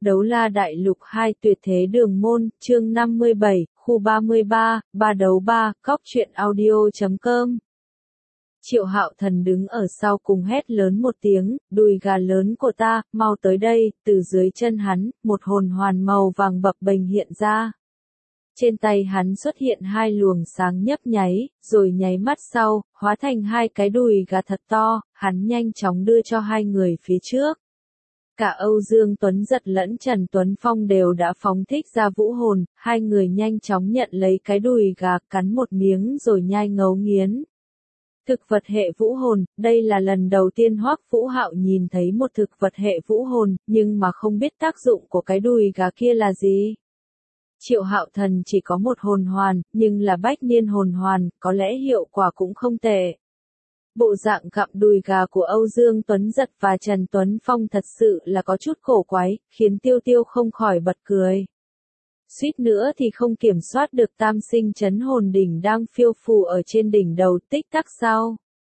Đấu La Đại Lục 2 Tuyệt Thế Đường Môn, chương 57, khu 33, 3 đấu 3, cóc truyện audio.com. Triệu Hạo Thần đứng ở sau cùng hét lớn một tiếng, đùi gà lớn của ta, mau tới đây, từ dưới chân hắn, một hồn hoàn màu vàng bập bềnh hiện ra. Trên tay hắn xuất hiện hai luồng sáng nhấp nháy, rồi nháy mắt sau, hóa thành hai cái đùi gà thật to, hắn nhanh chóng đưa cho hai người phía trước. Cả Âu Dương Tuấn Giật lẫn Trần Tuấn Phong đều đã phóng thích ra vũ hồn, hai người nhanh chóng nhận lấy cái đùi gà, cắn một miếng rồi nhai ngấu nghiến. Thực vật hệ vũ hồn, đây là lần đầu tiên Hoắc Vũ Hạo nhìn thấy một thực vật hệ vũ hồn, nhưng mà không biết tác dụng của cái đùi gà kia là gì. Triệu Hạo Thần chỉ có một hồn hoàn, nhưng là bách niên hồn hoàn, có lẽ hiệu quả cũng không tệ. Bộ dạng gặm đùi gà của Âu Dương Tuấn Giật và Trần Tuấn Phong thật sự là có chút cổ quái, khiến Tiêu Tiêu không khỏi bật cười. Suýt nữa thì không kiểm soát được tam sinh chấn hồn đỉnh đang phiêu phù ở trên đỉnh đầu, tích tắc sau.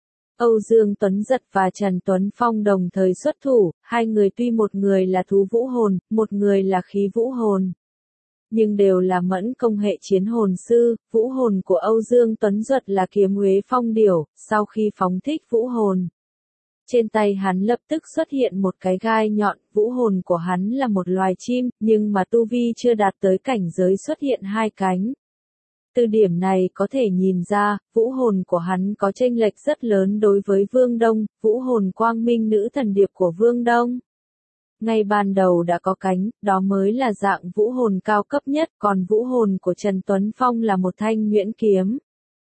Âu Dương Tuấn Giật và Trần Tuấn Phong đồng thời xuất thủ, hai người tuy một người là thú vũ hồn, một người là khí vũ hồn. Nhưng đều là mẫn công hệ chiến hồn sư, vũ hồn của Âu Dương Tuấn Giật là kiếm Huế Phong Điểu, sau khi phóng thích vũ hồn. Trên tay hắn lập tức xuất hiện một cái gai nhọn, vũ hồn của hắn là một loài chim, nhưng mà tu vi chưa đạt tới cảnh giới xuất hiện hai cánh. Từ điểm này có thể nhìn ra, vũ hồn của hắn có chênh lệch rất lớn đối với Vương Đông, vũ hồn quang minh nữ thần điệp của Vương Đông. Ngay ban đầu đã có cánh, đó mới là dạng vũ hồn cao cấp nhất, còn vũ hồn của Trần Tuấn Phong là một thanh nhuyễn kiếm.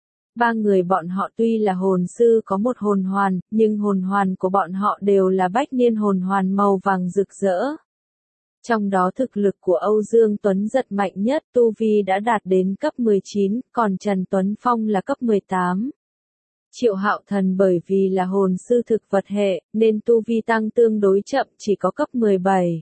Ba người bọn họ tuy là hồn sư có một hồn hoàn, nhưng hồn hoàn của bọn họ đều là bách niên hồn hoàn màu vàng rực rỡ. Trong đó thực lực của Âu Dương Tuấn Giật mạnh nhất, tu vi đã đạt đến cấp 19, còn Trần Tuấn Phong là cấp 18. Triệu Hạo Thần bởi vì là hồn sư thực vật hệ, nên tu vi tăng tương đối chậm, chỉ có cấp 17.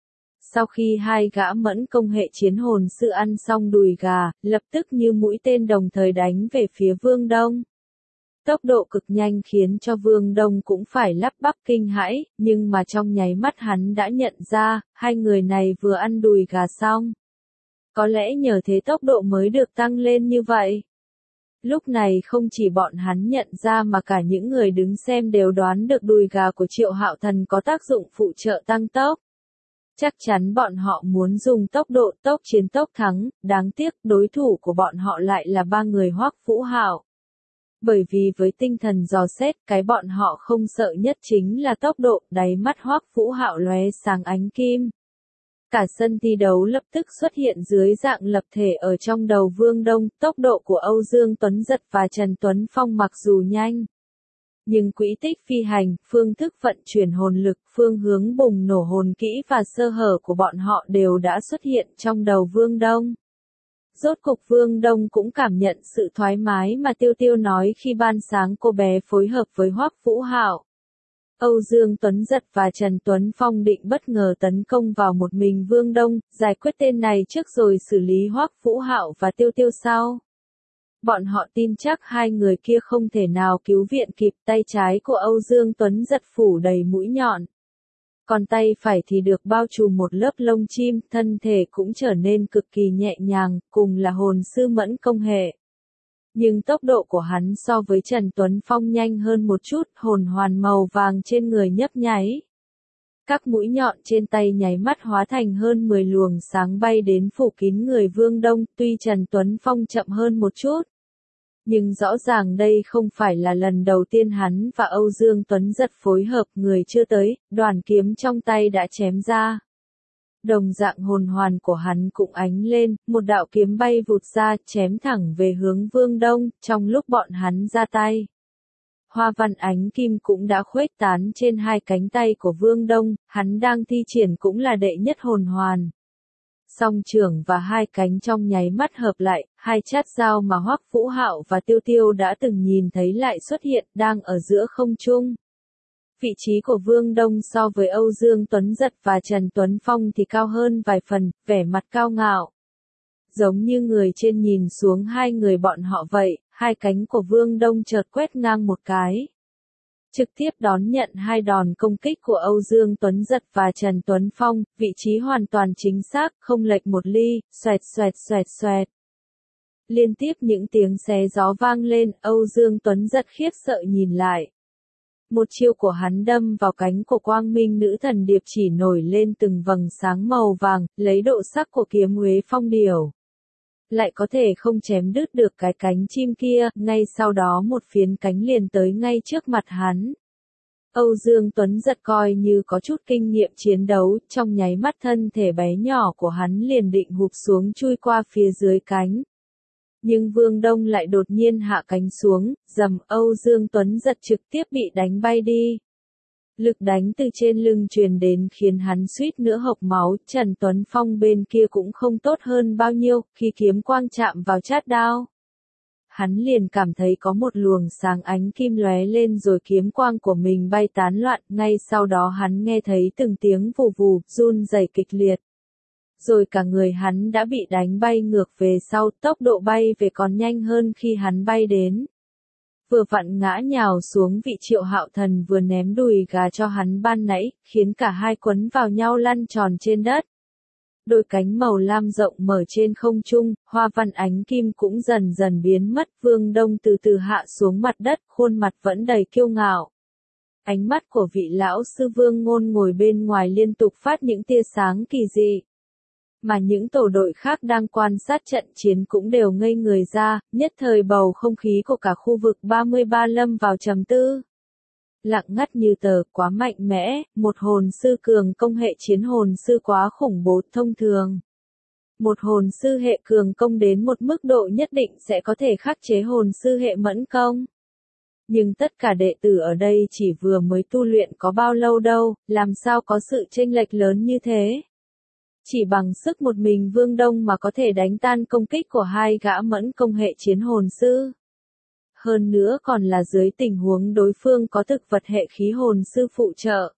Sau khi hai gã mẫn công hệ chiến hồn sư ăn xong đùi gà, lập tức như mũi tên đồng thời đánh về phía Vương Đông. Tốc độ cực nhanh khiến cho Vương Đông cũng phải lắp bắp kinh hãi, nhưng mà trong nháy mắt hắn đã nhận ra, hai người này vừa ăn đùi gà xong. Có lẽ nhờ thế tốc độ mới được tăng lên như vậy. Lúc này không chỉ bọn hắn nhận ra mà cả những người đứng xem đều đoán được đùi gà của Triệu Hạo Thần có tác dụng phụ trợ tăng tốc. Chắc chắn bọn họ muốn dùng tốc độ tốc chiến tốc thắng, đáng tiếc đối thủ của bọn họ lại là ba người Hoắc Vũ Hạo. Bởi vì với tinh thần dò xét, cái bọn họ không sợ nhất chính là tốc độ, đáy mắt Hoắc Vũ Hạo lóe sáng ánh kim. Cả sân thi đấu lập tức xuất hiện dưới dạng lập thể ở trong đầu Vương Đông, tốc độ của Âu Dương Tuấn Giật và Trần Tuấn Phong mặc dù nhanh. Nhưng quỹ tích phi hành, phương thức vận chuyển hồn lực, phương hướng bùng nổ hồn kỹ và sơ hở của bọn họ đều đã xuất hiện trong đầu Vương Đông. Rốt cục Vương Đông cũng cảm nhận sự thoải mái mà Tiêu Tiêu nói khi ban sáng cô bé phối hợp với Hoắc Vũ Hạo. Âu Dương Tuấn Giật và Trần Tuấn Phong định bất ngờ tấn công vào một mình Vương Đông, giải quyết tên này trước rồi xử lý Hoắc Vũ Hạo và Tiêu Tiêu sau. Bọn họ tin chắc hai người kia không thể nào cứu viện kịp, tay trái của Âu Dương Tuấn Giật phủ đầy mũi nhọn. Còn tay phải thì được bao trùm một lớp lông chim, thân thể cũng trở nên cực kỳ nhẹ nhàng, cùng là hồn sư mẫn công hệ. Nhưng tốc độ của hắn so với Trần Tuấn Phong nhanh hơn một chút, hồn hoàn màu vàng trên người nhấp nháy. Các mũi nhọn trên tay nháy mắt hóa thành hơn 10 luồng sáng bay đến phủ kín người Vương Đông, tuy Trần Tuấn Phong chậm hơn một chút. Nhưng rõ ràng đây không phải là lần đầu tiên hắn và Âu Dương Tuấn Giật phối hợp, người chưa tới, đoàn kiếm trong tay đã chém ra. Đồng dạng hồn hoàn của hắn cũng ánh lên, một đạo kiếm bay vụt ra, chém thẳng về hướng Vương Đông, trong lúc bọn hắn ra tay. Hoa văn ánh kim cũng đã khuếch tán trên hai cánh tay của Vương Đông, hắn đang thi triển cũng là đệ nhất hồn hoàn. Song trưởng và hai cánh trong nháy mắt hợp lại, hai chát dao mà Hoắc Vũ Hạo và Tiêu Tiêu đã từng nhìn thấy lại xuất hiện, đang ở giữa không trung. Vị trí của Vương Đông so với Âu Dương Tuấn Giật và Trần Tuấn Phong thì cao hơn vài phần, vẻ mặt cao ngạo. Giống như người trên nhìn xuống hai người bọn họ vậy, hai cánh của Vương Đông chợt quét ngang một cái. trực tiếp đón nhận hai đòn công kích của Âu Dương Tuấn Dật và Trần Tuấn Phong, vị trí hoàn toàn chính xác, không lệch một ly, xoẹt xoẹt xoẹt xoẹt. Liên tiếp những tiếng xé gió vang lên, Âu Dương Tuấn Dật khiếp sợ nhìn lại. Một chiêu của hắn đâm vào cánh của Quang Minh Nữ Thần Điệp chỉ nổi lên từng vầng sáng màu vàng, lấy độ sắc của kiếm Huế Phong Điểu. Lại có thể không chém đứt được cái cánh chim kia, ngay sau đó một phiến cánh liền tới ngay trước mặt hắn. Âu Dương Tuấn Dật coi như có chút kinh nghiệm chiến đấu, trong nháy mắt thân thể bé nhỏ của hắn liền định hụp xuống chui qua phía dưới cánh. Nhưng Vương Đông lại đột nhiên hạ cánh xuống, dầm, Âu Dương Tuấn Dật trực tiếp bị đánh bay đi. Lực đánh từ trên lưng truyền đến khiến hắn suýt nữa hộc máu, Trần Tuấn Phong bên kia cũng không tốt hơn bao nhiêu, khi kiếm quang chạm vào chát đao. Hắn liền cảm thấy có một luồng sáng ánh kim lóe lên rồi kiếm quang của mình bay tán loạn, ngay sau đó hắn nghe thấy từng tiếng vù vù, run rẩy kịch liệt. Rồi cả người hắn đã bị đánh bay ngược về sau, tốc độ bay về còn nhanh hơn khi hắn bay đến. Vừa vặn ngã nhào xuống vị Triệu Hạo Thần vừa ném đùi gà cho hắn ban nãy, khiến cả hai quấn vào nhau lăn tròn trên đất. Đôi cánh màu lam rộng mở trên không trung, hoa văn ánh kim cũng dần dần biến mất, Vương Đông từ từ hạ xuống mặt đất, khuôn mặt vẫn đầy kiêu ngạo. Ánh mắt của vị lão sư Vương Ngôn ngồi bên ngoài liên tục phát những tia sáng kỳ dị. Mà những tổ đội khác đang quan sát trận chiến cũng đều ngây người ra, nhất thời bầu không khí của cả khu vực 33 lâm vào trầm tư. Lặng ngắt như tờ, quá mạnh mẽ, một hồn sư cường công hệ chiến hồn sư quá khủng bố thông thường. Một hồn sư hệ cường công đến một mức độ nhất định sẽ có thể khắc chế hồn sư hệ mẫn công. Nhưng tất cả đệ tử ở đây chỉ vừa mới tu luyện có bao lâu đâu, làm sao có sự chênh lệch lớn như thế? Chỉ bằng sức một mình Vương Đông mà có thể đánh tan công kích của hai gã mẫn công hệ chiến hồn sư. Hơn nữa còn là dưới tình huống đối phương có thực vật hệ khí hồn sư phụ trợ.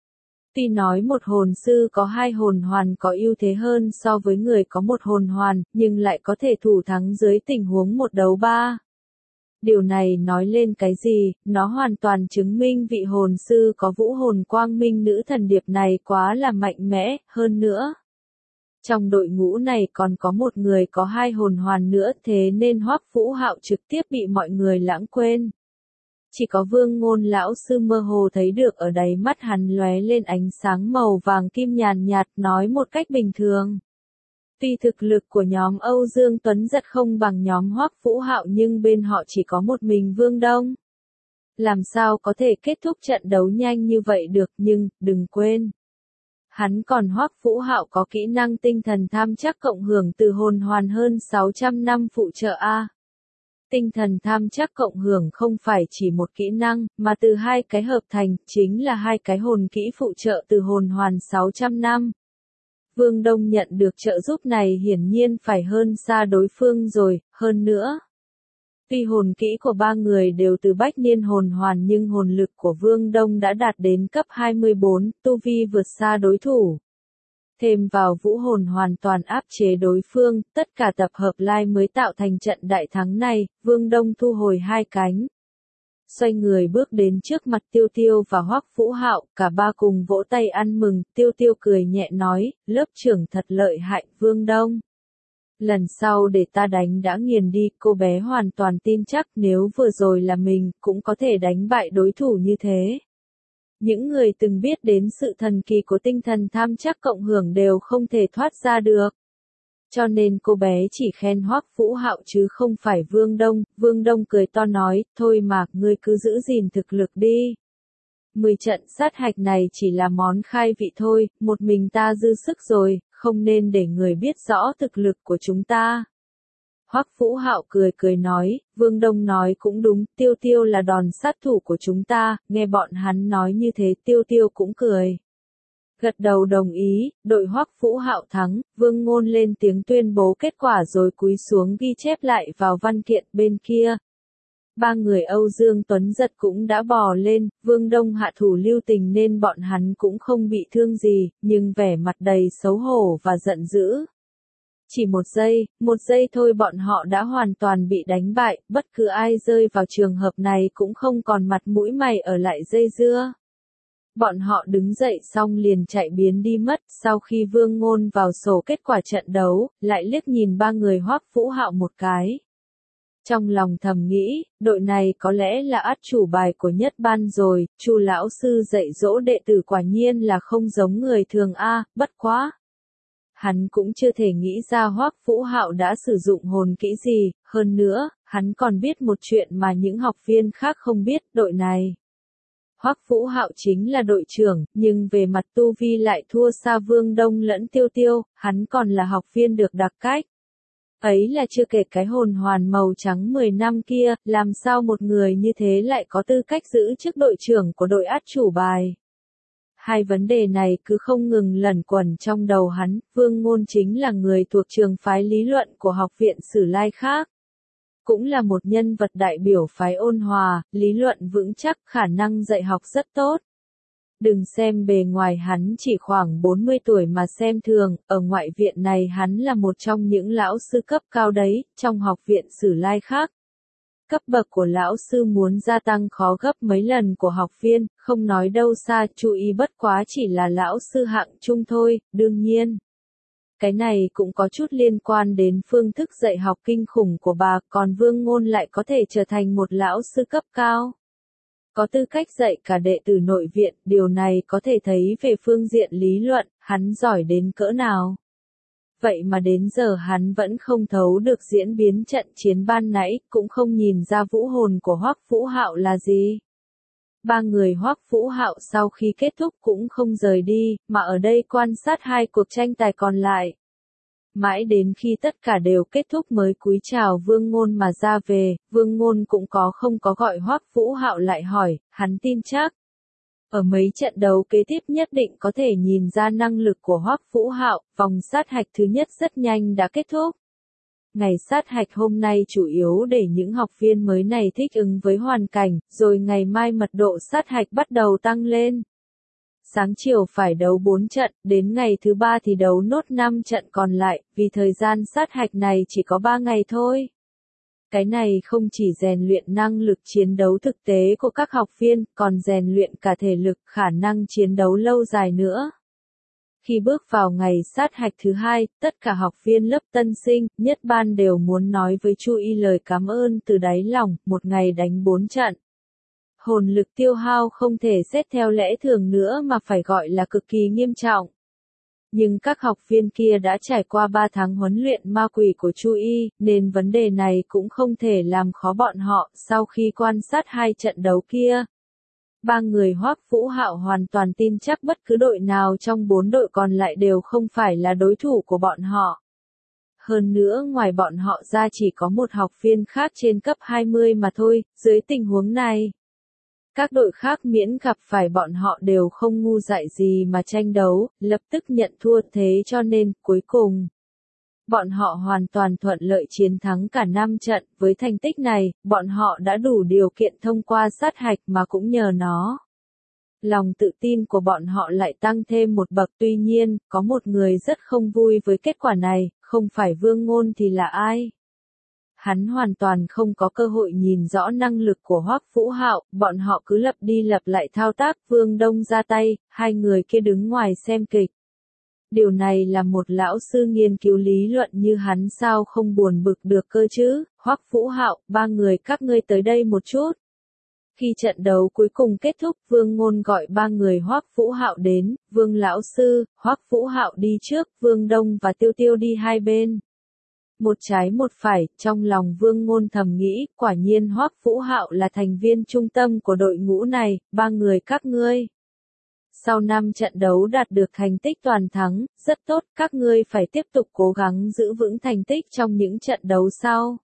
Tuy nói một hồn sư có hai hồn hoàn có ưu thế hơn so với người có một hồn hoàn, nhưng lại có thể thủ thắng dưới tình huống 1 đấu 3. Điều này nói lên cái gì? Nó hoàn toàn chứng minh vị hồn sư có vũ hồn Quang Minh Nữ Thần Điệp này quá là mạnh mẽ, hơn nữa. Trong đội ngũ này còn có một người có hai hồn hoàn nữa, thế nên Hoắc Vũ Hạo trực tiếp bị mọi người lãng quên. Chỉ có Vương Ngôn lão sư mơ hồ thấy được ở đáy mắt hắn lóe lên ánh sáng màu vàng kim nhàn nhạt, nói một cách bình thường. Tuy thực lực của nhóm Âu Dương Tuấn Dật không bằng nhóm Hoắc Vũ Hạo nhưng bên họ chỉ có một mình Vương Đông. Làm sao có thể kết thúc trận đấu nhanh như vậy được, nhưng đừng quên. Hắn còn Hoắc Vũ Hạo có kỹ năng tinh thần tham chắc cộng hưởng từ hồn hoàn hơn 600 năm phụ trợ A. Tinh thần tham chắc cộng hưởng không phải chỉ một kỹ năng, mà từ hai cái hợp thành, chính là hai cái hồn kỹ phụ trợ từ hồn hoàn 600 năm. Vương Đông nhận được trợ giúp này hiển nhiên phải hơn xa đối phương rồi, hơn nữa. Tuy hồn kỹ của ba người đều từ bách niên hồn hoàn nhưng hồn lực của Vương Đông đã đạt đến cấp 24, tu vi vượt xa đối thủ. Thêm vào vũ hồn hoàn toàn áp chế đối phương, tất cả tập hợp lai mới tạo thành trận đại thắng này, Vương Đông thu hồi hai cánh. Xoay người bước đến trước mặt Tiêu Tiêu và Hoắc Vũ Hạo, cả ba cùng vỗ tay ăn mừng, Tiêu Tiêu cười nhẹ nói, lớp trưởng thật lợi hại, Vương Đông. Lần sau để ta đánh đã nghiền đi, cô bé hoàn toàn tin chắc nếu vừa rồi là mình, cũng có thể đánh bại đối thủ như thế. Những người từng biết đến sự thần kỳ của tinh thần tham chắc cộng hưởng đều không thể thoát ra được. Cho nên cô bé chỉ khen Hoắc Vũ Hạo chứ không phải Vương Đông. Vương Đông cười to nói, thôi mà, ngươi cứ giữ gìn thực lực đi. 10 trận sát hạch này chỉ là món khai vị thôi, một mình ta dư sức rồi, không nên để người biết rõ thực lực của chúng ta. Hoắc Vũ Hạo cười nói, Vương Đông nói cũng đúng, Tiêu Tiêu là đòn sát thủ của chúng ta, nghe bọn hắn nói như thế Tiêu Tiêu cũng cười. Gật đầu đồng ý, đội Hoắc Vũ Hạo thắng, Vương Ngôn lên tiếng tuyên bố kết quả rồi cúi xuống ghi chép lại vào văn kiện bên kia. Ba người Âu Dương Tuấn Dật cũng đã bò lên, Vương Đông hạ thủ lưu tình nên bọn hắn cũng không bị thương gì, nhưng vẻ mặt đầy xấu hổ và giận dữ. Chỉ một giây thôi bọn họ đã hoàn toàn bị đánh bại, bất cứ ai rơi vào trường hợp này cũng không còn mặt mũi mày ở lại dây dưa. Bọn họ đứng dậy xong liền chạy biến đi mất, sau khi Vương Ngôn vào sổ kết quả trận đấu, lại liếc nhìn ba người Hoắc Vũ Hạo một cái. Trong lòng thầm nghĩ, đội này có lẽ là át chủ bài của nhất ban rồi, Chu lão sư dạy dỗ đệ tử quả nhiên là không giống người thường a, bất quá. Hắn cũng chưa thể nghĩ ra Hoắc Vũ Hạo đã sử dụng hồn kỹ gì, hơn nữa, hắn còn biết một chuyện mà những học viên khác không biết, đội này. Hoắc Vũ Hạo chính là đội trưởng, nhưng về mặt tu vi lại thua xa Vương Đông lẫn Tiêu Tiêu, hắn còn là học viên được đặc cách. Ấy là chưa kể cái hồn hoàn màu trắng 10 năm kia, làm sao một người như thế lại có tư cách giữ chức đội trưởng của đội át chủ bài. Hai vấn đề này cứ không ngừng lẩn quẩn trong đầu hắn, Vương Ngôn chính là người thuộc trường phái lý luận của học viện Sử Lai khác. Cũng là một nhân vật đại biểu phái ôn hòa, lý luận vững chắc, khả năng dạy học rất tốt. Đừng xem bề ngoài hắn chỉ khoảng 40 tuổi mà xem thường, ở ngoại viện này hắn là một trong những lão sư cấp cao đấy, trong học viện Sử Lai khác. Cấp bậc của lão sư muốn gia tăng khó gấp mấy lần của học viên, không nói đâu xa, chú ý bất quá chỉ là lão sư hạng trung thôi, đương nhiên. Cái này cũng có chút liên quan đến phương thức dạy học kinh khủng của bà, còn Vương Ngôn lại có thể trở thành một lão sư cấp cao. Có tư cách dạy cả đệ tử nội viện, điều này có thể thấy về phương diện lý luận, hắn giỏi đến cỡ nào. Vậy mà đến giờ hắn vẫn không thấu được diễn biến trận chiến ban nãy, cũng không nhìn ra vũ hồn của Hoắc Vũ Hạo là gì. Ba người Hoắc Vũ Hạo sau khi kết thúc cũng không rời đi, mà ở đây quan sát hai cuộc tranh tài còn lại. Mãi đến khi tất cả đều kết thúc mới cúi chào Vương Ngôn mà ra về, Vương Ngôn cũng không có gọi Hoắc Vũ Hạo lại hỏi, hắn tin chắc. Ở mấy trận đấu kế tiếp nhất định có thể nhìn ra năng lực của Hoắc Vũ Hạo, vòng sát hạch thứ nhất rất nhanh đã kết thúc. Ngày sát hạch hôm nay chủ yếu để những học viên mới này thích ứng với hoàn cảnh, rồi ngày mai mật độ sát hạch bắt đầu tăng lên. Sáng chiều phải đấu 4 trận, đến ngày thứ 3 thì đấu nốt 5 trận còn lại, vì thời gian sát hạch này chỉ có 3 ngày thôi. Cái này không chỉ rèn luyện năng lực chiến đấu thực tế của các học viên, còn rèn luyện cả thể lực, khả năng chiến đấu lâu dài nữa. Khi bước vào ngày sát hạch thứ 2, tất cả học viên lớp tân sinh, nhất ban đều muốn nói với Chu Y lời cảm ơn từ đáy lòng, một ngày đánh 4 trận. Hồn lực tiêu hao không thể xét theo lẽ thường nữa mà phải gọi là cực kỳ nghiêm trọng. Nhưng các học viên kia đã trải qua 3 tháng huấn luyện ma quỷ của Chu Y, nên vấn đề này cũng không thể làm khó bọn họ. Sau khi quan sát 2 trận đấu kia, ba người Hoắc Vũ Hạo hoàn toàn tin chắc bất cứ đội nào trong 4 đội còn lại đều không phải là đối thủ của bọn họ. Hơn nữa ngoài bọn họ ra chỉ có một học viên khác trên cấp 20 mà thôi, dưới tình huống này. Các đội khác miễn gặp phải bọn họ đều không ngu dại gì mà tranh đấu, lập tức nhận thua thế cho nên, cuối cùng, bọn họ hoàn toàn thuận lợi chiến thắng cả 5 trận, với thành tích này, bọn họ đã đủ điều kiện thông qua sát hạch mà cũng nhờ nó. Lòng tự tin của bọn họ lại tăng thêm một bậc, tuy nhiên, có một người rất không vui với kết quả này, không phải Vương Ngôn thì là ai? Hắn hoàn toàn không có cơ hội nhìn rõ năng lực của Hoắc Vũ Hạo, bọn họ cứ lặp đi lặp lại thao tác, Vương Đông ra tay, hai người kia đứng ngoài xem kịch. Điều này là một lão sư nghiên cứu lý luận như hắn sao không buồn bực được cơ chứ, Hoắc Vũ Hạo, ba người các ngươi tới đây một chút. Khi trận đấu cuối cùng kết thúc, Vương Ngôn gọi ba người Hoắc Vũ Hạo đến, Vương lão sư, Hoắc Vũ Hạo đi trước, Vương Đông và Tiêu Tiêu đi hai bên. Một trái một phải, trong lòng Vương Ngôn thầm nghĩ, quả nhiên Hoắc Vũ Hạo là thành viên trung tâm của đội ngũ này, ba người các ngươi. Sau 5 trận đấu đạt được thành tích toàn thắng, rất tốt, các ngươi phải tiếp tục cố gắng giữ vững thành tích trong những trận đấu sau.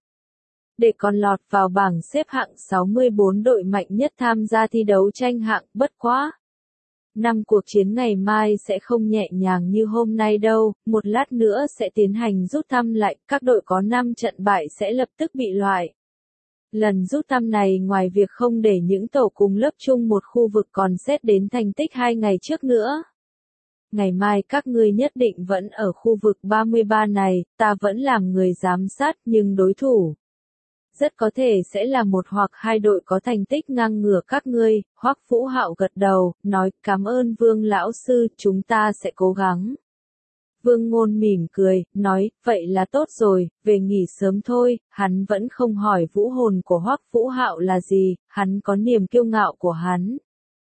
Để còn lọt vào bảng xếp hạng 64 đội mạnh nhất tham gia thi đấu tranh hạng, bất quá. 5 cuộc chiến ngày mai sẽ không nhẹ nhàng như hôm nay đâu, một lát nữa sẽ tiến hành rút thăm lại, các đội có 5 trận bại sẽ lập tức bị loại. Lần rút thăm này ngoài việc không để những tổ cùng lớp chung một khu vực còn xét đến thành tích 2 ngày trước nữa. Ngày mai các ngươi nhất định vẫn ở khu vực 33 này, ta vẫn làm người giám sát nhưng đối thủ rất có thể sẽ là một hoặc hai đội có thành tích ngang ngửa các ngươi. Hoắc Vũ Hạo gật đầu, nói cảm ơn Vương lão sư, chúng ta sẽ cố gắng. Vương Ngôn mỉm cười, nói, vậy là tốt rồi, về nghỉ sớm thôi. Hắn vẫn không hỏi vũ hồn của Hoắc Vũ Hạo là gì, hắn có niềm kiêu ngạo của hắn.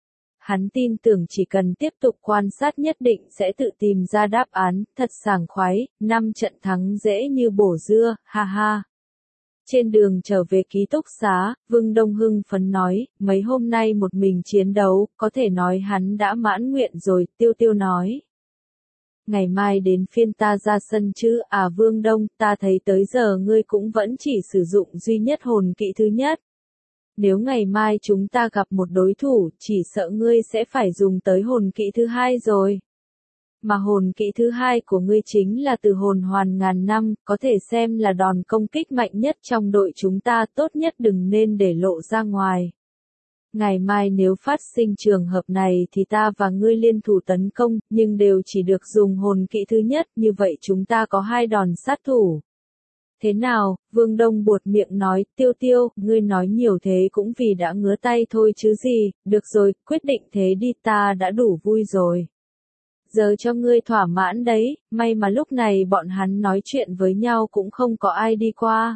Hắn tin tưởng chỉ cần tiếp tục quan sát nhất định sẽ tự tìm ra đáp án, thật sảng khoái, 5 trận thắng dễ như bổ dưa, ha ha. Trên đường trở về ký túc xá, Vương Đông hưng phấn nói, mấy hôm nay một mình chiến đấu, có thể nói hắn đã mãn nguyện rồi, Tiêu Tiêu nói. Ngày mai đến phiên ta ra sân chứ, à Vương Đông, ta thấy tới giờ ngươi cũng vẫn chỉ sử dụng duy nhất hồn kỹ thứ nhất. Nếu ngày mai chúng ta gặp một đối thủ, chỉ sợ ngươi sẽ phải dùng tới hồn kỹ thứ hai rồi. Mà hồn kỹ thứ hai của ngươi chính là từ hồn hoàn ngàn năm, có thể xem là đòn công kích mạnh nhất trong đội chúng ta, tốt nhất đừng nên để lộ ra ngoài. Ngày mai nếu phát sinh trường hợp này thì ta và ngươi liên thủ tấn công, nhưng đều chỉ được dùng hồn kỹ thứ nhất, như vậy chúng ta có 2 đòn sát thủ. Thế nào, Vương Đông buột miệng nói, Tiêu Tiêu, ngươi nói nhiều thế cũng vì đã ngứa tay thôi chứ gì, được rồi, quyết định thế đi, ta đã đủ vui rồi. Giờ cho ngươi thỏa mãn đấy, may mà lúc này bọn hắn nói chuyện với nhau cũng không có ai đi qua.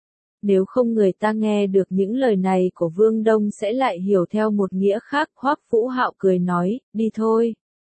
Nếu không người ta nghe được những lời này của Vương Đông sẽ lại hiểu theo một nghĩa khác. Hoắc Vũ Hạo cười nói, đi thôi.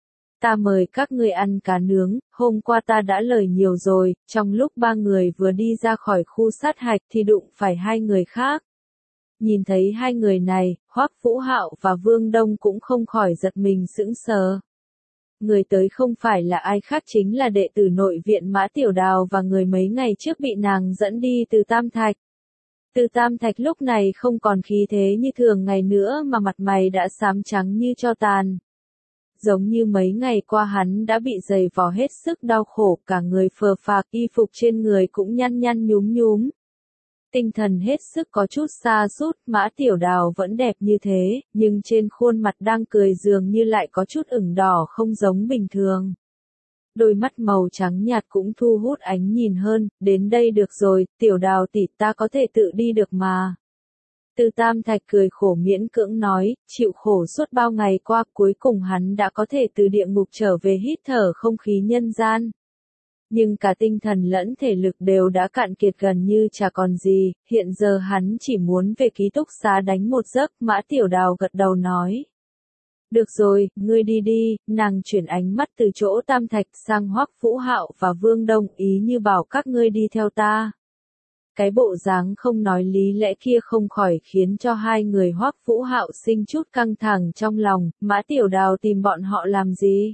Ta mời các ngươi ăn cá nướng, hôm qua ta đã lời nhiều rồi, trong lúc 3 người vừa đi ra khỏi khu sát hạch thì đụng phải 2 người khác. Nhìn thấy 2 người này, Hoắc Vũ Hạo và Vương Đông cũng không khỏi giật mình sững sờ. Người tới không phải là ai khác chính là đệ tử nội viện Mã Tiểu Đào và người mấy ngày trước bị nàng dẫn đi từ Tam Thạch. Từ Tam Thạch lúc này không còn khí thế như thường ngày nữa mà mặt mày đã xám trắng như tro tàn. Giống như mấy ngày qua hắn đã bị giày vò hết sức đau khổ, cả người phờ phạc, y phục trên người cũng nhăn nhăn nhúm nhúm. Tinh thần hết sức có chút sa sút, Mã Tiểu Đào vẫn đẹp như thế, nhưng trên khuôn mặt đang cười dường như lại có chút ửng đỏ không giống bình thường. Đôi mắt màu trắng nhạt cũng thu hút ánh nhìn hơn, đến đây được rồi, Tiểu Đào tỷ, ta có thể tự đi được mà. Từ Tam Thạch cười khổ miễn cưỡng nói, chịu khổ suốt bao ngày qua, cuối cùng hắn đã có thể từ địa ngục trở về hít thở không khí nhân gian. Nhưng cả tinh thần lẫn thể lực đều đã cạn kiệt gần như chả còn gì, hiện giờ hắn chỉ muốn về ký túc xá đánh một giấc. Mã Tiểu Đào gật đầu nói. Được rồi, ngươi đi đi, nàng chuyển ánh mắt từ chỗ Tam Thạch sang Hoắc Vũ Hạo và Vương Đông, ý như bảo các ngươi đi theo ta. Cái bộ dáng không nói lý lẽ kia không khỏi khiến cho 2 người Hoắc Vũ Hạo sinh chút căng thẳng trong lòng. Mã Tiểu Đào tìm bọn họ làm gì?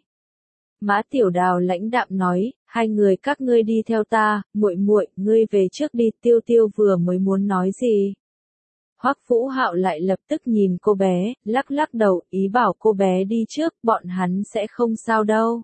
Mã Tiểu Đào lãnh đạm nói, 2 người các ngươi đi theo ta, muội muội, ngươi về trước đi. Tiêu Tiêu vừa mới muốn nói gì? Hoắc Vũ Hạo lại lập tức nhìn cô bé, lắc lắc đầu, ý bảo cô bé đi trước, bọn hắn sẽ không sao đâu.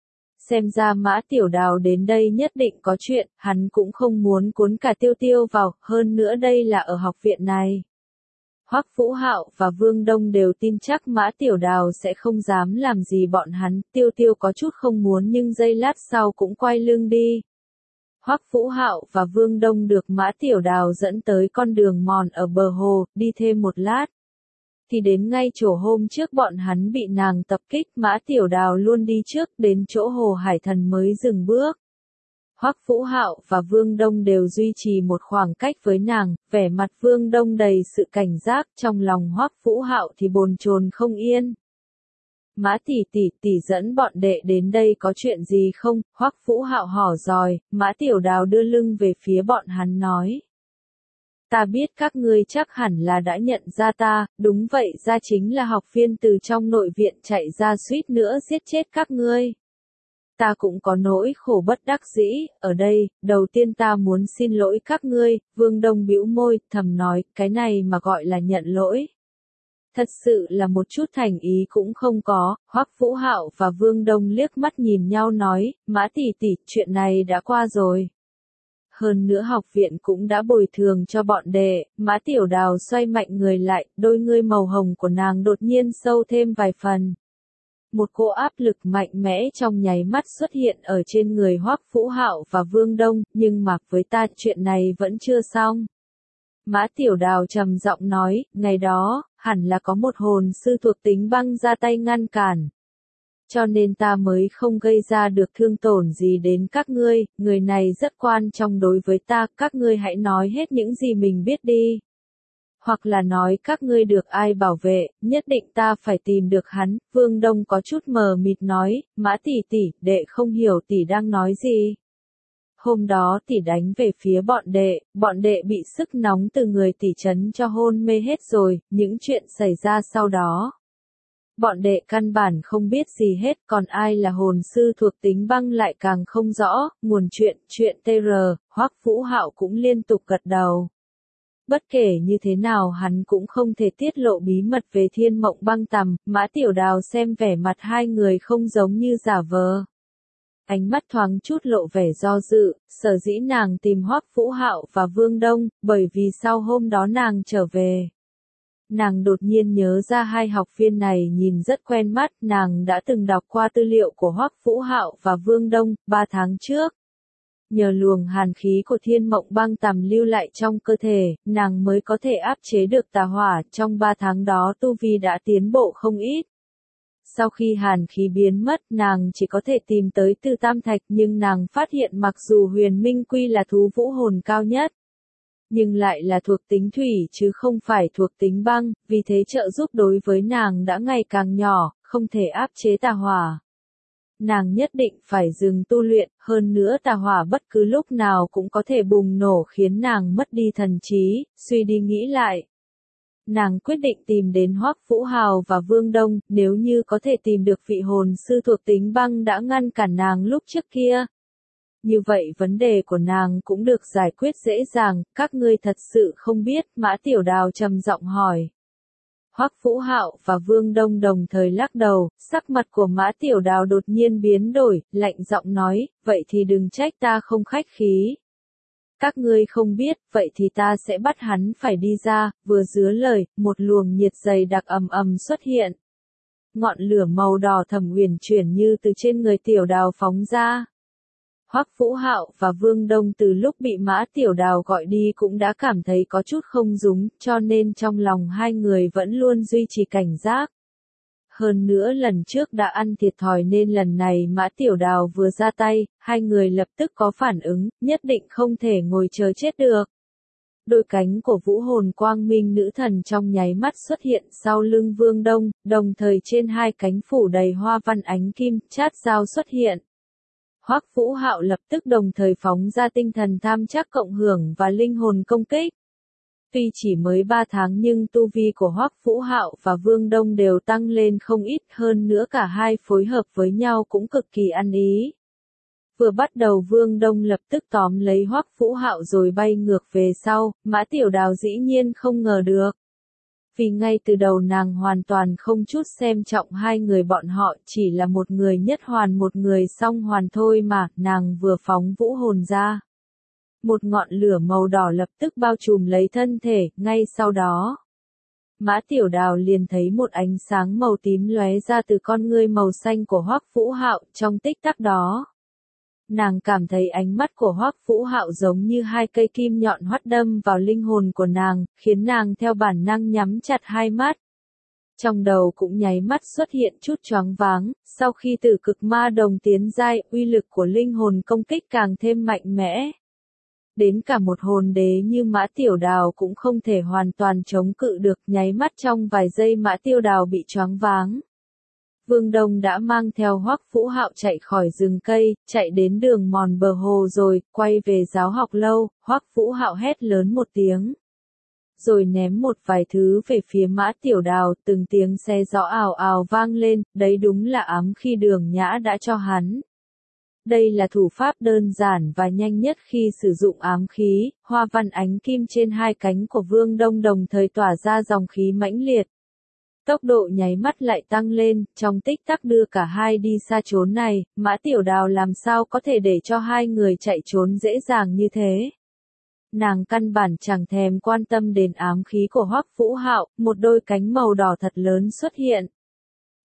Xem ra Mã Tiểu Đào đến đây nhất định có chuyện, hắn cũng không muốn cuốn cả Tiêu Tiêu vào, hơn nữa đây là ở học viện này. Hoắc Vũ Hạo và Vương Đông đều tin chắc Mã Tiểu Đào sẽ không dám làm gì bọn hắn, Tiêu Tiêu có chút không muốn nhưng giây lát sau cũng quay lưng đi. Hoắc Vũ Hạo và Vương Đông được Mã Tiểu Đào dẫn tới con đường mòn ở bờ hồ, đi thêm một lát. Thì đến ngay chỗ hôm trước bọn hắn bị nàng tập kích, Mã Tiểu Đào luôn đi trước, đến chỗ hồ Hải Thần mới dừng bước. Hoắc Vũ Hạo và Vương Đông đều duy trì một khoảng cách với nàng, vẻ mặt Vương Đông đầy sự cảnh giác, trong lòng Hoắc Vũ Hạo thì bồn chồn không yên. Mã tỷ dẫn bọn đệ đến đây có chuyện gì không? Hoắc Vũ Hạo hỏi dòi. Mã Tiểu Đào đưa lưng về phía bọn hắn nói. Ta biết các ngươi chắc hẳn là đã nhận ra ta, đúng vậy, ra chính là học viên từ trong nội viện chạy ra suýt nữa giết chết các ngươi. Ta cũng có nỗi khổ bất đắc dĩ, ở đây, đầu tiên ta muốn xin lỗi các ngươi. Vương Đông bĩu môi, thầm nói, cái này mà gọi là nhận lỗi. Thật sự là một chút thành ý cũng không có. Hoắc Vũ Hạo và Vương Đông liếc mắt nhìn nhau nói, Mã tỷ, chuyện này đã qua rồi. Hơn nữa học viện cũng đã bồi thường cho bọn đệ. Mã Tiểu Đào xoay mạnh người lại, đôi ngươi màu hồng của nàng đột nhiên sâu thêm vài phần. một cỗ áp lực mạnh mẽ trong nháy mắt xuất hiện ở trên người Hoắc Vũ Hạo và Vương Đông, nhưng mà với ta chuyện này vẫn chưa xong. Mã Tiểu Đào trầm giọng nói, ngày đó, hẳn là có một hồn sư thuộc tính băng ra tay ngăn cản. Cho nên ta mới không gây ra được thương tổn gì đến các ngươi, người này rất quan trọng đối với ta, các ngươi hãy nói hết những gì mình biết đi. Hoặc là nói các ngươi được ai bảo vệ, nhất định ta phải tìm được hắn. Vương Đông có chút mờ mịt nói, Mã tỷ tỷ, đệ không hiểu tỷ đang nói gì. Hôm đó tỷ đánh về phía bọn đệ bị sức nóng từ người tỷ trấn cho hôn mê hết rồi, những chuyện xảy ra sau đó. Bọn đệ căn bản không biết gì hết, còn ai là hồn sư thuộc tính băng lại càng không rõ, nguồn chuyện TR, Hoắc Vũ Hạo cũng liên tục gật đầu. Bất kể như thế nào hắn cũng không thể tiết lộ bí mật về Thiên Mộng Băng Tầm, Mã Tiểu Đào xem vẻ mặt hai người không giống như giả vờ. Ánh mắt thoáng chút lộ vẻ do dự, sở dĩ nàng tìm Hoắc Vũ Hạo và Vương Đông, bởi vì sau hôm đó nàng trở về. Nàng đột nhiên nhớ ra hai học viên này nhìn rất quen mắt, nàng đã từng đọc qua tư liệu của Hoắc Vũ Hạo và Vương Đông, 3 tháng trước. Nhờ luồng hàn khí của Thiên Mộng Băng Tầm lưu lại trong cơ thể, nàng mới có thể áp chế được tà hỏa, trong 3 tháng đó tu vi đã tiến bộ không ít. Sau khi hàn khí biến mất, nàng chỉ có thể tìm tới Từ Tam Thạch, nhưng nàng phát hiện mặc dù Huyền Minh Quy là thú vũ hồn cao nhất, nhưng lại là thuộc tính thủy chứ không phải thuộc tính băng, vì thế trợ giúp đối với nàng đã ngày càng nhỏ, không thể áp chế tà hỏa. Nàng nhất định phải dừng tu luyện, hơn nữa tà hỏa bất cứ lúc nào cũng có thể bùng nổ khiến nàng mất đi thần trí, suy đi nghĩ lại. Nàng quyết định tìm đến Hoắc Vũ Hào và Vương Đông, nếu như có thể tìm được vị hồn sư thuộc tính băng đã ngăn cản nàng lúc trước kia. Như vậy vấn đề của nàng cũng được giải quyết dễ dàng, các ngươi thật sự không biết, Mã Tiểu Đào trầm giọng hỏi. Hoắc Vũ Hạo và Vương Đông đồng thời lắc đầu, sắc mặt của Mã Tiểu Đào đột nhiên biến đổi, lạnh giọng nói, vậy thì đừng trách ta không khách khí. Các ngươi không biết, vậy thì ta sẽ bắt hắn phải đi ra, vừa dứa lời, một luồng nhiệt dày đặc ầm ầm xuất hiện. Ngọn lửa màu đỏ thẫm uyển chuyển như từ trên người Tiểu Đào phóng ra. Hoắc Vũ Hạo và Vương Đông từ lúc bị Mã Tiểu Đào gọi đi cũng đã cảm thấy có chút không đúng, cho nên trong lòng hai người vẫn luôn duy trì cảnh giác. Hơn nữa lần trước đã ăn thiệt thòi nên lần này Mã Tiểu Đào vừa ra tay, hai người lập tức có phản ứng, nhất định không thể ngồi chờ chết được. Đôi cánh của vũ hồn quang minh nữ thần trong nháy mắt xuất hiện sau lưng Vương Đông, đồng thời trên hai cánh phủ đầy hoa văn ánh kim, chát dao xuất hiện. Hoắc Vũ Hạo lập tức đồng thời phóng ra tinh thần tham trắc cộng hưởng và linh hồn công kích. Tuy chỉ mới 3 tháng nhưng tu vi của Hoắc Vũ Hạo và Vương Đông đều tăng lên không ít, hơn nữa cả hai phối hợp với nhau cũng cực kỳ ăn ý. Vừa bắt đầu Vương Đông lập tức tóm lấy Hoắc Vũ Hạo rồi bay ngược về sau, Mã Tiểu Đào dĩ nhiên không ngờ được. Vì ngay từ đầu nàng hoàn toàn không chút xem trọng hai người bọn họ, chỉ là một người nhất hoàn một người song hoàn thôi mà, nàng vừa phóng vũ hồn ra. Một ngọn lửa màu đỏ lập tức bao trùm lấy thân thể, ngay sau đó. Mã Tiểu Đào liền thấy một ánh sáng màu tím lóe ra từ con ngươi màu xanh của Hoắc Vũ Hạo, trong tích tắc đó. Nàng cảm thấy ánh mắt của Hoắc Vũ Hạo giống như hai cây kim nhọn hoắt đâm vào linh hồn của nàng, khiến nàng theo bản năng nhắm chặt hai mắt. Trong đầu cũng nháy mắt xuất hiện chút choáng váng, sau khi Tử Cực Ma Đồng tiến giai, uy lực của linh hồn công kích càng thêm mạnh mẽ. Đến cả một hồn đế như Mã Tiểu Đào cũng không thể hoàn toàn chống cự được, nháy mắt trong vài giây Mã Tiểu Đào bị choáng váng. Vương Đông đã mang theo Hoắc Vũ Hạo chạy khỏi rừng cây, chạy đến đường mòn bờ hồ rồi, quay về giáo học lâu, Hoắc Vũ Hạo hét lớn một tiếng. Rồi ném một vài thứ về phía Mã Tiểu Đào, từng tiếng xe gió ào ào vang lên, đấy đúng là ám khí Đường Nhã đã cho hắn. Đây là thủ pháp đơn giản và nhanh nhất khi sử dụng ám khí, hoa văn ánh kim trên hai cánh của Vương Đông đồng thời tỏa ra dòng khí mãnh liệt. Tốc độ nháy mắt lại tăng lên, trong tích tắc đưa cả hai đi xa chốn này, Mã Tiểu Đào làm sao có thể để cho hai người chạy trốn dễ dàng như thế. Nàng căn bản chẳng thèm quan tâm đến ám khí của Hoắc Vũ Hạo, một đôi cánh màu đỏ thật lớn xuất hiện.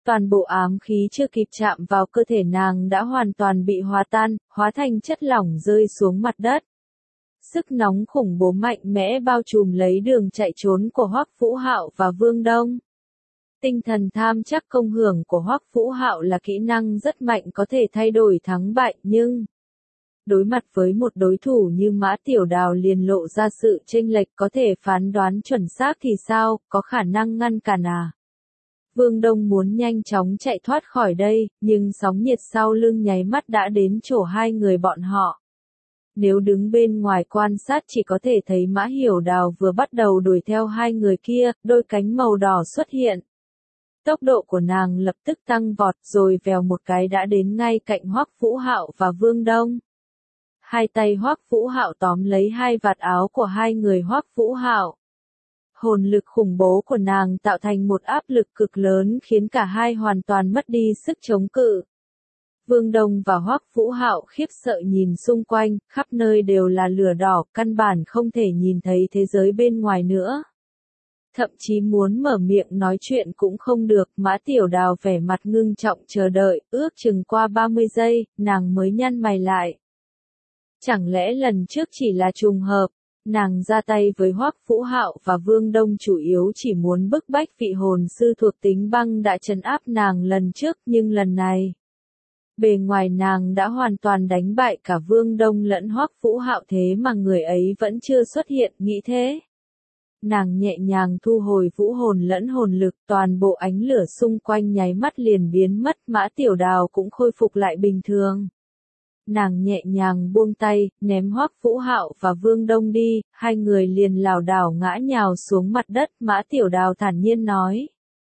Toàn bộ ám khí chưa kịp chạm vào cơ thể nàng đã hoàn toàn bị hòa tan, hóa thành chất lỏng rơi xuống mặt đất. Sức nóng khủng bố mạnh mẽ bao trùm lấy đường chạy trốn của Hoắc Vũ Hạo và Vương Đông. Tinh thần tham chắc công hưởng của Hoắc Vũ Hạo là kỹ năng rất mạnh có thể thay đổi thắng bại, nhưng đối mặt với một đối thủ như Mã Tiểu Đào liền lộ ra sự chênh lệch có thể phán đoán chuẩn xác thì sao, có khả năng ngăn cản à? Vương Đông muốn nhanh chóng chạy thoát khỏi đây, nhưng sóng nhiệt sau lưng nháy mắt đã đến chỗ hai người bọn họ. Nếu đứng bên ngoài quan sát chỉ có thể thấy Mã Hiểu Đào vừa bắt đầu đuổi theo hai người kia, đôi cánh màu đỏ xuất hiện. Tốc độ của nàng lập tức tăng vọt rồi vèo một cái đã đến ngay cạnh Hoắc Vũ Hạo và Vương Đông. Hai tay Hoắc Vũ Hạo tóm lấy hai vạt áo của hai người Hoắc Vũ Hạo. Hồn lực khủng bố của nàng tạo thành một áp lực cực lớn khiến cả hai hoàn toàn mất đi sức chống cự. Vương Đông và Hoắc Vũ Hạo khiếp sợ nhìn xung quanh, khắp nơi đều là lửa đỏ, căn bản không thể nhìn thấy thế giới bên ngoài nữa. Thậm chí muốn mở miệng nói chuyện cũng không được, Mã Tiểu Đào vẻ mặt ngưng trọng chờ đợi, ước chừng qua 30 giây, nàng mới nhăn mày lại. Chẳng lẽ lần trước chỉ là trùng hợp? Nàng ra tay với Hoắc Vũ Hạo và Vương Đông chủ yếu chỉ muốn bức bách vị hồn sư thuộc tính băng đã trấn áp nàng lần trước, nhưng lần này, bề ngoài nàng đã hoàn toàn đánh bại cả Vương Đông lẫn Hoắc Vũ Hạo, thế mà người ấy vẫn chưa xuất hiện, nghĩ thế. Nàng nhẹ nhàng thu hồi vũ hồn lẫn hồn lực, toàn bộ ánh lửa xung quanh nháy mắt liền biến mất, Mã Tiểu Đào cũng khôi phục lại bình thường. Nàng nhẹ nhàng buông tay, ném Hoắc Vũ Hạo và Vương Đông đi, hai người liền lảo đảo ngã nhào xuống mặt đất, Mã Tiểu Đào thản nhiên nói.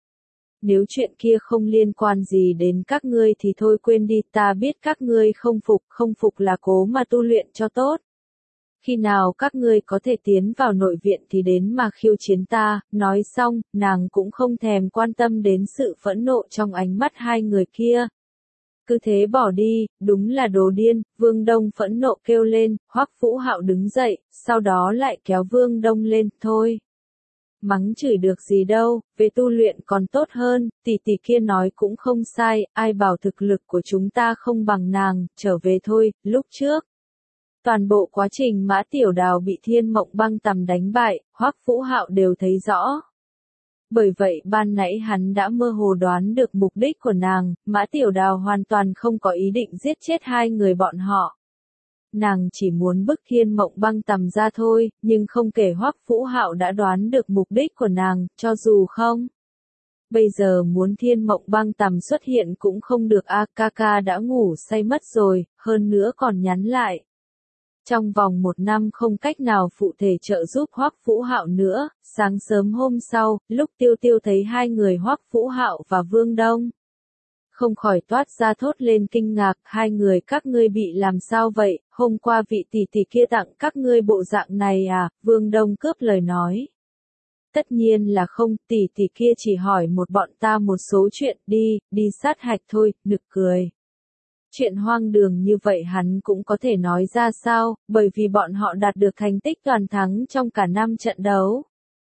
Nếu chuyện kia không liên quan gì đến các ngươi thì thôi quên đi, ta biết các ngươi không phục là cố mà tu luyện cho tốt. Khi nào các ngươi có thể tiến vào nội viện thì đến mà khiêu chiến ta, nói xong, nàng cũng không thèm quan tâm đến sự phẫn nộ trong ánh mắt hai người kia. Cứ thế bỏ đi, đúng là đồ điên, Vương Đông phẫn nộ kêu lên, Hoắc Vũ Hạo đứng dậy, sau đó lại kéo Vương Đông lên, thôi. Mắng chửi được gì đâu, về tu luyện còn tốt hơn, tỷ tỷ kia nói cũng không sai, ai bảo thực lực của chúng ta không bằng nàng, trở về thôi, lúc trước. Toàn bộ quá trình Mã Tiểu Đào bị Thiên Mộng Băng Tầm đánh bại, Hoắc Vũ Hạo đều thấy rõ. Bởi vậy ban nãy hắn đã mơ hồ đoán được mục đích của nàng, Mã Tiểu Đào hoàn toàn không có ý định giết chết hai người bọn họ. Nàng chỉ muốn bức Thiên Mộng Băng Tầm ra thôi, nhưng không kể Hoắc Vũ Hạo đã đoán được mục đích của nàng, cho dù không. Bây giờ muốn Thiên Mộng Băng Tầm xuất hiện cũng không được, Kaka đã ngủ say mất rồi, hơn nữa còn nhắn lại. Trong vòng 1 năm không cách nào phụ thể trợ giúp Hoắc Vũ Hạo nữa, sáng sớm hôm sau, lúc Tiêu Tiêu thấy hai người Hoắc Vũ Hạo và Vương Đông, không khỏi toát ra thốt lên kinh ngạc, hai người các ngươi bị làm sao vậy, hôm qua vị tỷ tỷ kia tặng các ngươi bộ dạng này à, Vương Đông cướp lời nói. Tất nhiên là không, tỷ tỷ kia chỉ hỏi bọn ta một số chuyện, đi sát hạch thôi, nực cười. Chuyện hoang đường như vậy hắn cũng có thể nói ra sao, bởi vì bọn họ đạt được thành tích toàn thắng trong cả 5 trận đấu.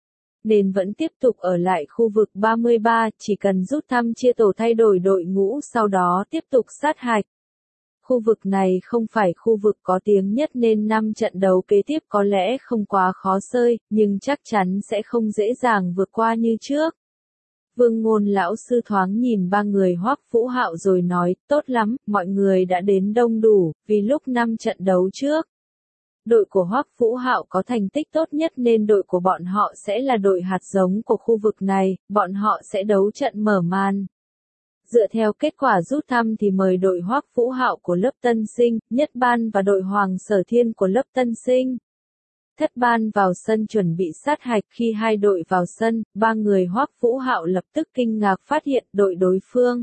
Nên vẫn tiếp tục ở lại khu vực 33, chỉ cần rút thăm chia tổ thay đổi đội ngũ sau đó tiếp tục sát hạch. Khu vực này không phải khu vực có tiếng nhất nên 5 trận đấu kế tiếp có lẽ không quá khó xơi, nhưng chắc chắn sẽ không dễ dàng vượt qua như trước. Vương Ngôn lão sư thoáng nhìn ba người Hoắc Vũ Hạo rồi nói, tốt lắm, mọi người đã đến đông đủ, vì lúc 5 trận đấu trước. Đội của Hoắc Vũ Hạo có thành tích tốt nhất nên đội của bọn họ sẽ là đội hạt giống của khu vực này, bọn họ sẽ đấu trận mở màn. Dựa theo kết quả rút thăm thì mời đội Hoắc Vũ Hạo của lớp Tân Sinh, Nhất Ban và đội Hoàng Sở Thiên của lớp Tân Sinh. Thất Ban vào sân chuẩn bị sát hạch, khi hai đội vào sân, ba người Hoắc Vũ Hạo lập tức kinh ngạc phát hiện đội đối phương.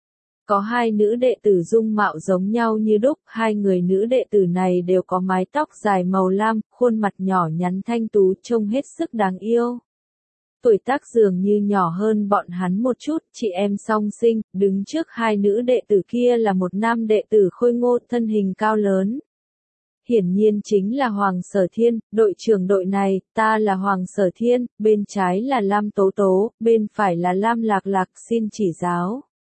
Có hai nữ đệ tử dung mạo giống nhau như đúc, hai người nữ đệ tử này đều có mái tóc dài màu lam, khuôn mặt nhỏ nhắn thanh tú trông hết sức đáng yêu. Tuổi tác dường như nhỏ hơn bọn hắn một chút, chị em song sinh, đứng trước hai nữ đệ tử kia là một nam đệ tử khôi ngô thân hình cao lớn. Hiển nhiên chính là Hoàng Sở Thiên, đội trưởng đội này, ta là Hoàng Sở Thiên, bên trái là Lam Tố Tố, bên phải là Lam Lạc Lạc, xin chỉ giáo.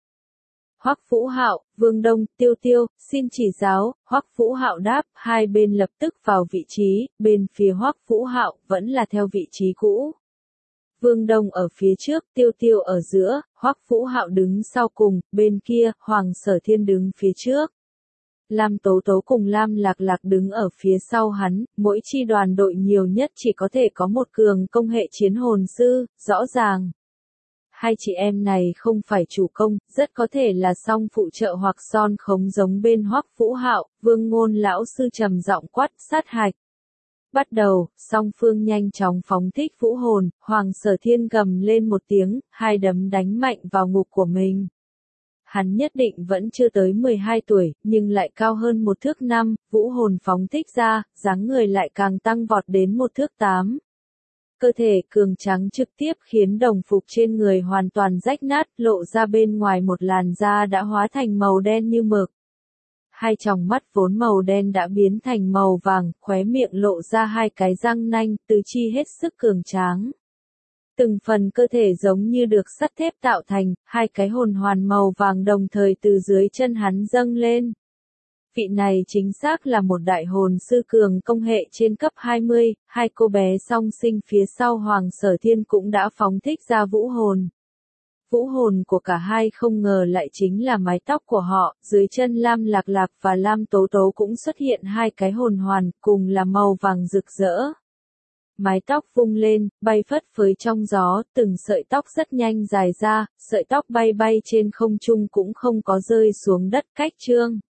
Hoắc Vũ Hạo, Vương Đông, Tiêu Tiêu, xin chỉ giáo. Hoắc Vũ Hạo đáp, hai bên lập tức vào vị trí, bên phía Hoắc Vũ Hạo vẫn là theo vị trí cũ. Vương Đông ở phía trước, Tiêu Tiêu ở giữa, Hoắc Vũ Hạo đứng sau cùng, bên kia, Hoàng Sở Thiên đứng phía trước. Lam Tố Tố cùng Lam Lạc Lạc đứng ở phía sau hắn, mỗi chi đoàn đội nhiều nhất chỉ có thể có một cường công hệ chiến hồn sư, rõ ràng. Hai chị em này không phải chủ công, rất có thể là song phụ trợ hoặc son khống giống bên Hoắc Vũ Hạo. Vương Ngôn lão sư trầm giọng quát, sát hạch. Bắt đầu, song phương nhanh chóng phóng thích vũ hồn, Hoàng Sở Thiên gầm lên một tiếng, hai đấm đánh mạnh vào ngực của mình. Hắn nhất định vẫn chưa tới 12 tuổi, nhưng lại cao hơn 1 thước 5, vũ hồn phóng thích ra, dáng người lại càng tăng vọt đến 1 thước 8. Cơ thể cường trắng trực tiếp khiến đồng phục trên người hoàn toàn rách nát, lộ ra bên ngoài một làn da đã hóa thành màu đen như mực. Hai tròng mắt vốn màu đen đã biến thành màu vàng, khóe miệng lộ ra hai cái răng nanh, tứ chi hết sức cường tráng. Từng phần cơ thể giống như được sắt thép tạo thành, hai cái hồn hoàn màu vàng đồng thời từ dưới chân hắn dâng lên. Vị này chính xác là một đại hồn sư cường công hệ trên cấp 20, hai cô bé song sinh phía sau Hoàng Sở Thiên cũng đã phóng thích ra vũ hồn. Vũ hồn của cả hai không ngờ lại chính là mái tóc của họ, dưới chân Lam Lạc Lạc và Lam Tố Tố cũng xuất hiện hai cái hồn hoàn, cùng là màu vàng rực rỡ. Mái tóc vung lên, bay phất phới trong gió, từng sợi tóc rất nhanh dài ra, sợi tóc bay bay trên không trung cũng không có rơi xuống đất cách trương.